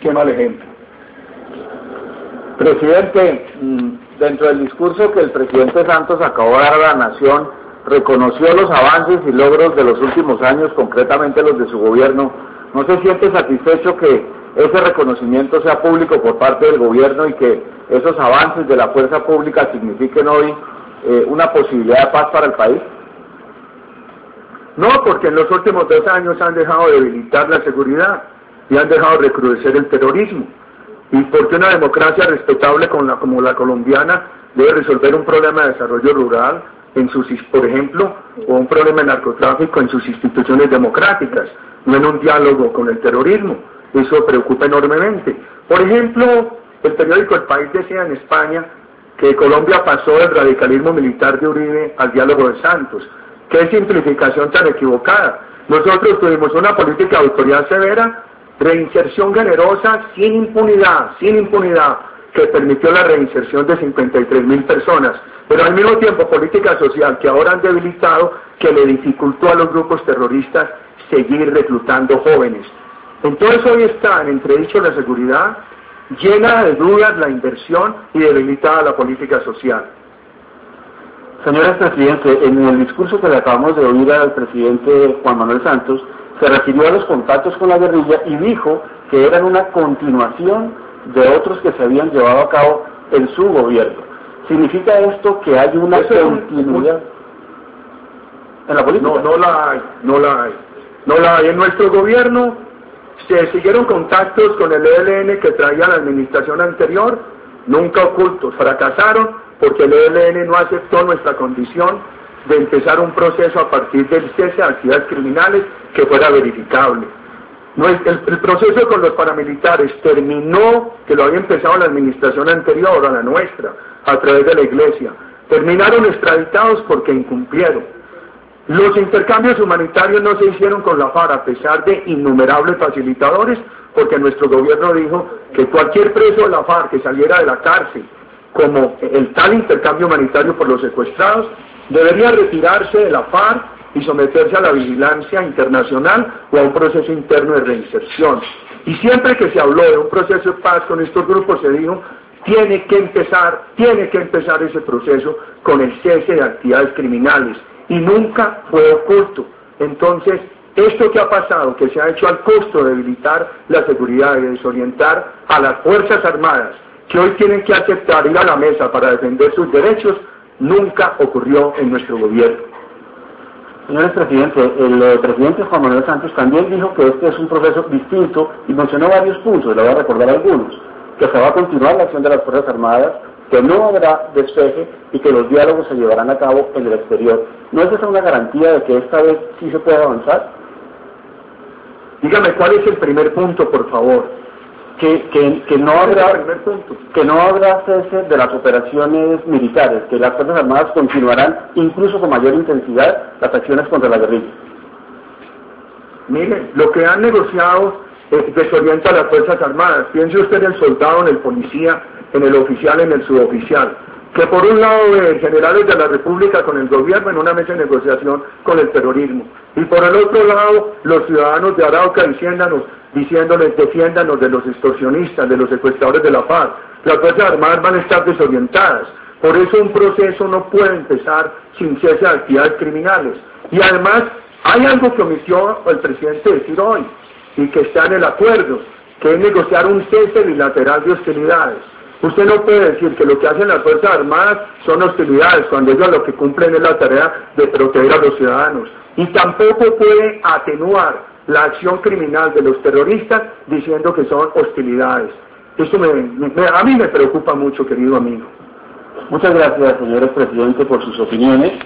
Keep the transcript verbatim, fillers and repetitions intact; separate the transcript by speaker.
Speaker 1: qué mal ejemplo. Presidente, dentro del discurso que el presidente Santos acabó de dar a la nación, reconoció los avances y logros de los últimos años, concretamente los de su gobierno. ¿No se siente satisfecho que ese reconocimiento sea público por parte del gobierno y que esos avances de la fuerza pública signifiquen hoy eh, una posibilidad de paz para el país?
Speaker 2: No, porque en los últimos dos años han dejado de debilitar la seguridad y han dejado de recrudecer el terrorismo. Y porque una democracia respetable como la, como la colombiana debe resolver un problema de desarrollo rural, en sus, por ejemplo, o un problema de narcotráfico en sus instituciones democráticas, no en un diálogo con el terrorismo. Eso preocupa enormemente. Por ejemplo, el periódico El País decía en España que Colombia pasó del radicalismo militar de Uribe al diálogo de Santos. ¡Qué simplificación tan equivocada! Nosotros tuvimos una política de autoridad severa, reinserción generosa, sin impunidad, sin impunidad, que permitió la reinserción de cincuenta y tres mil personas, pero al mismo tiempo política social que ahora han debilitado, que le dificultó a los grupos terroristas seguir reclutando jóvenes. Entonces hoy está en entredicho la seguridad, llena de dudas la inversión y debilitada la política social.
Speaker 1: Señor presidente, en el discurso que le acabamos de oír al presidente Juan Manuel Santos, se refirió a los contactos con la guerrilla y dijo que eran una continuación de otros que se habían llevado a cabo en su gobierno. ¿Significa esto que hay una
Speaker 2: Eso
Speaker 1: continuidad
Speaker 2: un...
Speaker 1: en la política?
Speaker 2: No, no la hay, no la hay. No la hay. En nuestro gobierno se siguieron contactos con el E L N que traía la administración anterior, nunca ocultos, fracasaron porque el E L N no aceptó nuestra condición de empezar un proceso a partir del cese de actividades criminales que fuera verificable. No, el, el proceso con los paramilitares terminó, que lo había empezado la administración anterior a la nuestra, a través de la iglesia. Terminaron extraditados porque incumplieron. Los intercambios humanitarios no se hicieron con la FARC, a pesar de innumerables facilitadores, porque nuestro gobierno dijo que cualquier preso de la FARC que saliera de la cárcel, como el tal intercambio humanitario por los secuestrados, debería retirarse de la FARC y someterse a la vigilancia internacional o a un proceso interno de reinserción. Y siempre que se habló de un proceso de paz con estos grupos se dijo, tiene que empezar, tiene que empezar ese proceso con el cese de actividades criminales, y nunca fue oculto. Entonces, esto que ha pasado, que se ha hecho al costo de debilitar la seguridad y de desorientar a las Fuerzas Armadas, que hoy tienen que aceptar ir a la mesa para defender sus derechos, nunca ocurrió en nuestro gobierno.
Speaker 1: Señor presidente, el eh, presidente Juan Manuel Santos también dijo que este es un proceso distinto y mencionó varios puntos, le voy a recordar algunos, que se va a continuar la acción de las Fuerzas Armadas, que no habrá despeje y que los diálogos se llevarán a cabo en el exterior. ¿No es esa una garantía de que esta vez sí se puede avanzar?
Speaker 2: Dígame, ¿cuál es el primer punto, por favor?
Speaker 1: Que, que, que, no habrá, que no habrá cese de las operaciones militares, que las Fuerzas Armadas continuarán incluso con mayor intensidad las acciones contra la guerrilla.
Speaker 2: Miren, lo que han negociado eh, desorienta a las Fuerzas Armadas. Piense usted en el soldado, en el policía, en el oficial, en el suboficial, que por un lado ven generales de la República con el gobierno en una mesa de negociación con el terrorismo, y por el otro lado los ciudadanos de Arauca diciéndonos, diciéndoles defiéndanos de los extorsionistas, de los secuestradores de la FARC. Las Fuerzas Armadas van a estar desorientadas. Por eso un proceso no puede empezar sin cese de actividades criminales. Y además hay algo que omitió el presidente decir hoy, y que está en el acuerdo, que es negociar un cese bilateral de hostilidades. Usted no puede decir que lo que hacen las Fuerzas Armadas son hostilidades, cuando ellos lo que cumplen es la tarea de proteger a los ciudadanos. Y tampoco puede atenuar la acción criminal de los terroristas diciendo que son hostilidades. Eso me, me, a mí me preocupa mucho, querido amigo.
Speaker 1: Muchas gracias, señor presidente, por sus opiniones.